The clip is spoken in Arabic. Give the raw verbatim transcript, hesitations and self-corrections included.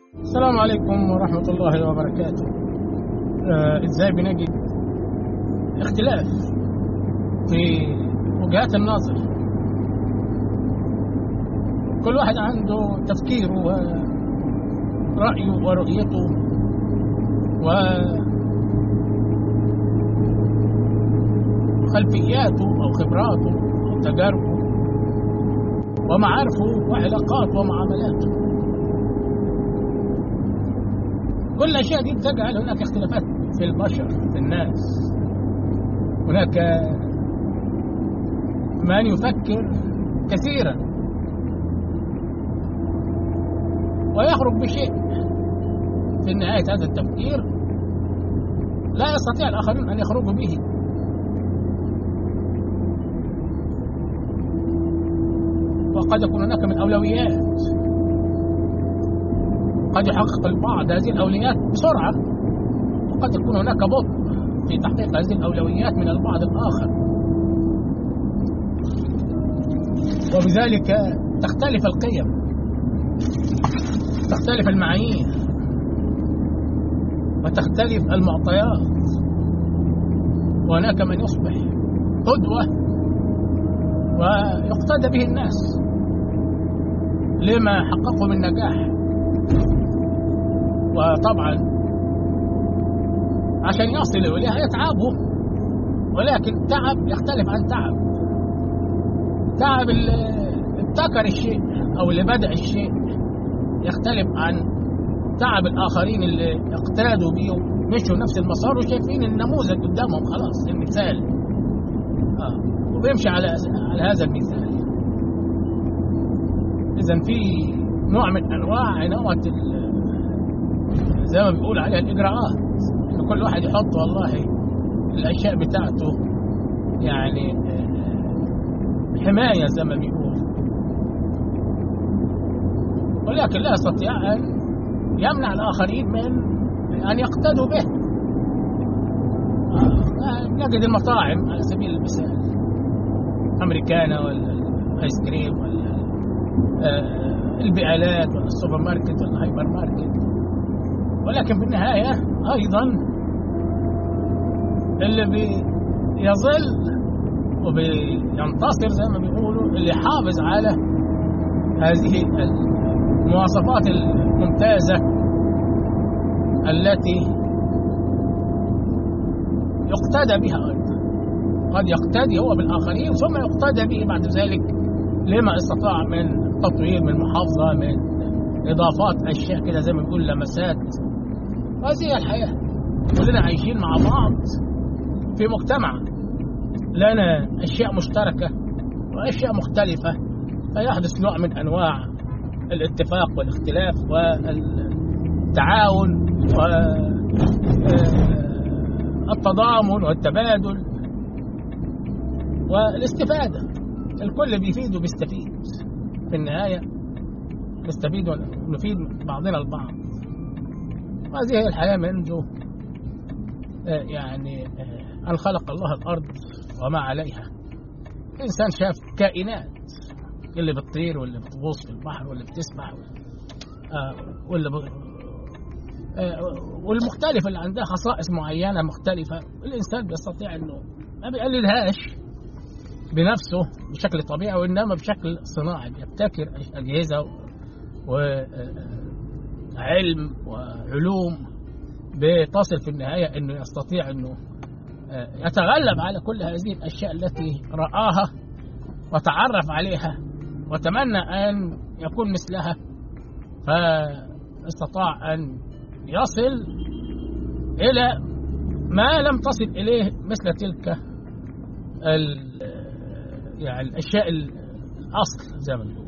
السلام عليكم ورحمة الله وبركاته. آه ازاي بنجد اختلاف في وجهات النظر؟ كل واحد عنده تفكيره ورأيه ورؤيته وخلفياته أو خبراته أو تجاربه ومعارفه وعلاقاته ومعاملاته. كل الأشياء دي بتجعل هناك اختلافات في البشر، في الناس. هناك من يفكر كثيرا ويخرج بشيء في نهاية هذا التفكير لا يستطيع الآخرين أن يخرجوا به. وقد يكون هناك من أولويات، قد يحقق البعض هذه الأولويات بسرعة، وقد يكون هناك بطء في تحقيق هذه الأولويات من البعض الآخر، وبذلك تختلف القيم، تختلف المعايير، وتختلف المعطيات. وهناك من يصبح قدوة ويقتدى به الناس لما حققوا من نجاح. وطبعا عشان يصلوا إليها يتعبوا، ولكن تعب يختلف عن تعب. تعب اللي ابتكر الشيء أو اللي بدأ الشيء يختلف عن تعب الآخرين اللي اقتادوا بيه ومشوا نفس المسار وشايفين النموذج قدامهم، خلاص المثال آه. وبيمشي على على هذا المثال. إذن في نوع من أنواع عناوة زي ما بيقول عليها الإجراءات، إن كل واحد يحط والله الأشياء بتاعته يعني حماية زي ما بيقول، ولكن لا يستطيع أن يمنع الآخرين من أن يقتدوا به. آه. نجد المطاعم على سبيل المثال، أمريكانا ولا الآيس كريم ولا آه البقالات ولا السوبر ماركت ولا الهايبر ماركت، ولكن في النهاية أيضا اللي بيظل وبينتصر زي ما بيقولوا اللي حافظ على هذه المواصفات الممتازة التي يقتدى بها أيضا. قد يقتدي هو بالآخرين ثم يقتدى به بعد ذلك لما استطاع من تطوير، من محافظة، من إضافات أشياء كده زي ما بيقول لمسات. هذه الحياة، كلنا عايشين مع بعض في مجتمع لنا أشياء مشتركة وأشياء مختلفة، فيحدث نوع من أنواع الاتفاق والاختلاف والتعاون والتضامن والتبادل والاستفادة. الكل بيفيد وبيستفيد في النهاية، نستفيد ونفيد بعضنا البعض. هذه هي الحياة منذ يعني أن خلق الله الأرض وما عليها. الإنسان شاف كائنات، اللي بتطير واللي بتغوص في البحر واللي بتسبح واللي ب... والمختلفة اللي عندها خصائص معينة مختلفة. الإنسان بيستطيع أنه ما بيقللهاش بنفسه بشكل طبيعي، وإنما بشكل صناعي بيبتكر أجهزة وعلم وعلوم بتصل في النهاية أنه يستطيع أنه يتغلب على كل هذه الأشياء التي رآها وتعرف عليها وتمنى أن يكون مثلها، فاستطاع أن يصل إلى ما لم تصل إليه مثل تلك يعني الأشياء الأصل زي ما نقول.